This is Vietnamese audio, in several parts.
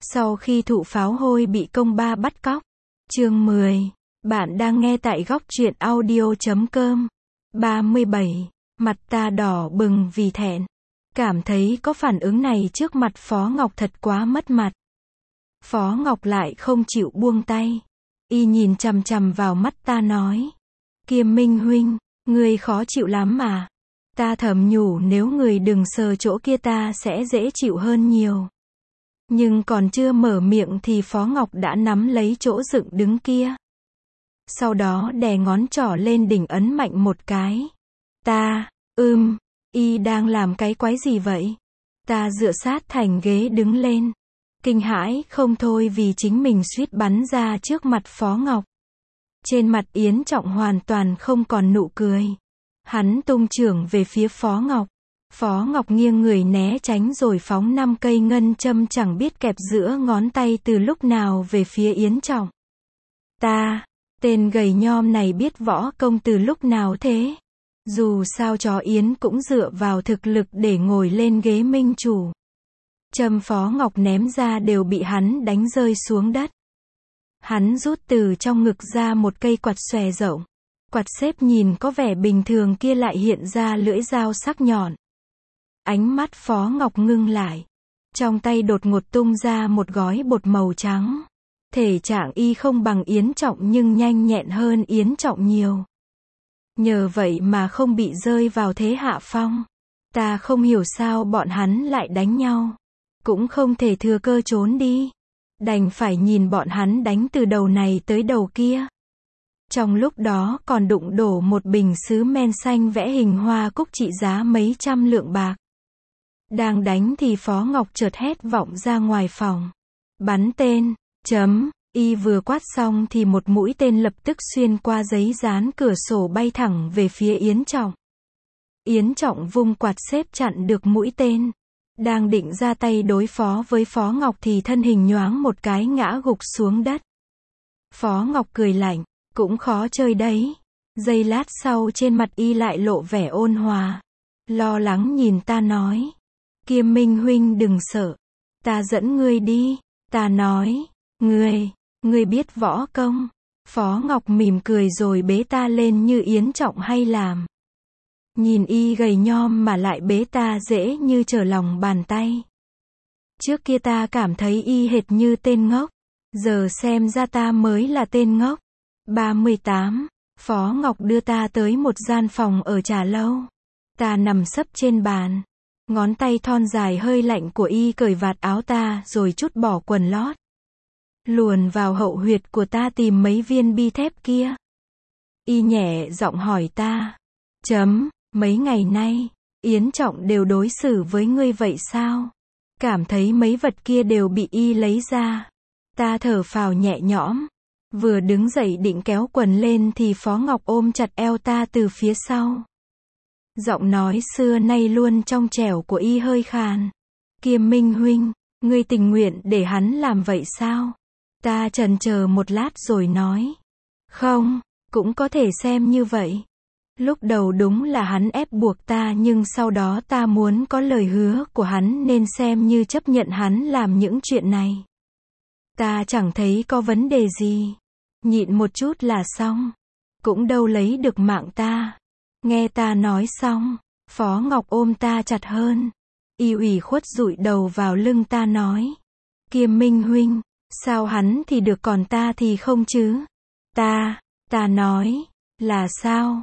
Sau khi thụ pháo hôi bị công ba bắt cóc. Chương 10. Bạn đang nghe tại góc truyện audio.com. 37. Mặt ta đỏ bừng vì thẹn. Cảm thấy có phản ứng này trước mặt Phó Ngọc thật quá mất mặt. Phó Ngọc lại không chịu buông tay. Y nhìn chằm chằm vào mắt ta nói. Kiêm Minh huynh, ngươi khó chịu lắm mà. Ta thầm nhủ nếu người đừng sờ chỗ kia ta sẽ dễ chịu hơn nhiều. Nhưng còn chưa mở miệng thì Phó Ngọc đã nắm lấy chỗ dựng đứng kia. Sau đó đè ngón trỏ lên đỉnh ấn mạnh một cái. Y đang làm cái quái gì vậy? Ta dựa sát thành ghế đứng lên. Kinh hãi không thôi vì chính mình suýt bắn ra trước mặt Phó Ngọc. Trên mặt Yến Trọng hoàn toàn không còn nụ cười. Hắn tung chưởng về phía Phó Ngọc. Phó Ngọc nghiêng người né tránh rồi phóng 5 cây ngân châm chẳng biết kẹp giữa ngón tay từ lúc nào về phía Yến Trọng. Tên gầy nhom này biết võ công từ lúc nào thế? Dù sao chó Yến cũng dựa vào thực lực để ngồi lên ghế minh chủ. Châm Phó Ngọc ném ra đều bị hắn đánh rơi xuống đất. Hắn rút từ trong ngực ra một cây quạt xòe rộng. Quạt xếp nhìn có vẻ bình thường kia lại hiện ra lưỡi dao sắc nhọn. Ánh mắt Phó Ngọc ngưng lại. Trong tay đột ngột tung ra một gói bột màu trắng. Thể trạng y không bằng Yến Trọng nhưng nhanh nhẹn hơn Yến Trọng nhiều. Nhờ vậy mà không bị rơi vào thế hạ phong. Ta không hiểu sao bọn hắn lại đánh nhau. Cũng không thể thừa cơ trốn đi. Đành phải nhìn bọn hắn đánh từ đầu này tới đầu kia. Trong lúc đó còn đụng đổ một bình sứ men xanh vẽ hình hoa cúc trị giá mấy trăm lượng bạc. Đang đánh thì Phó Ngọc chợt hét vọng ra ngoài phòng. Bắn tên, y vừa quát xong thì một mũi tên lập tức xuyên qua giấy dán cửa sổ bay thẳng về phía Yến Trọng. Yến Trọng vung quạt xếp chặn được mũi tên. Đang định ra tay đối phó với Phó Ngọc thì thân hình nhoáng một cái ngã gục xuống đất. Phó Ngọc cười lạnh, cũng khó chơi đấy. Giây lát sau trên mặt y lại lộ vẻ ôn hòa. Lo lắng nhìn ta nói. Kiêm Minh huynh đừng sợ. Ta dẫn ngươi đi. Ta nói. Ngươi biết võ công. Phó Ngọc mỉm cười rồi bế ta lên như Yến Trọng hay làm. Nhìn y gầy nhom mà lại bế ta dễ như trở lòng bàn tay. Trước kia ta cảm thấy y hệt như tên ngốc. Giờ xem ra ta mới là tên ngốc. 38. Phó Ngọc đưa ta tới một gian phòng ở trà lâu. Ta nằm sấp trên bàn. Ngón tay thon dài hơi lạnh của y cởi vạt áo ta rồi trút bỏ quần lót. Luồn vào hậu huyệt của ta tìm mấy viên bi thép kia. Y nhẹ giọng hỏi ta. Mấy ngày nay, Yến Trọng đều đối xử với ngươi vậy sao? Cảm thấy mấy vật kia đều bị y lấy ra. Ta thở phào nhẹ nhõm. Vừa đứng dậy định kéo quần lên thì Phó Ngọc ôm chặt eo ta từ phía sau. Giọng nói xưa nay luôn trong trẻo của y hơi khàn. Kiêm Minh huynh, ngươi tình nguyện để hắn làm vậy sao? Ta chần chờ một lát rồi nói. Không, cũng có thể xem như vậy. Lúc đầu đúng là hắn ép buộc ta nhưng sau đó ta muốn có lời hứa của hắn nên xem như chấp nhận hắn làm những chuyện này. Ta chẳng thấy có vấn đề gì. Nhịn một chút là xong. Cũng đâu lấy được mạng ta. Nghe ta nói xong, Phó Ngọc ôm ta chặt hơn. Y ủy khuất dụi đầu vào lưng ta nói. Kiêm Minh huynh, sao hắn thì được còn ta thì không chứ? Ta nói, là sao?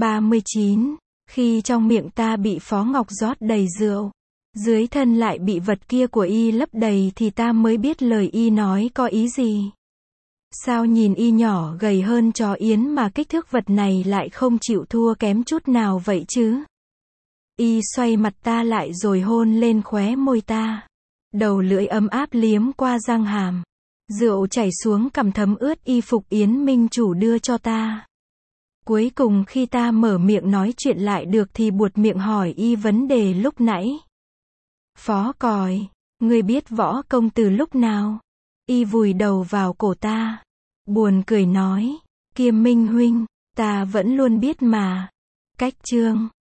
39. Khi trong miệng ta bị Phó Ngọc rót đầy rượu, dưới thân lại bị vật kia của y lấp đầy thì ta mới biết lời y nói có ý gì. Sao nhìn y nhỏ gầy hơn chó Yến mà kích thước vật này lại không chịu thua kém chút nào vậy chứ? Y xoay mặt ta lại rồi hôn lên khóe môi ta. Đầu lưỡi ấm áp liếm qua răng hàm. Rượu chảy xuống cằm thấm ướt y phục Yến Minh chủ đưa cho ta. Cuối cùng khi ta mở miệng nói chuyện lại được thì buột miệng hỏi y vấn đề lúc nãy. Phó Còi, ngươi biết võ công từ lúc nào? Y vùi đầu vào cổ ta. Buồn cười nói. Kiêm Minh huynh, ta vẫn luôn biết mà. Cách chương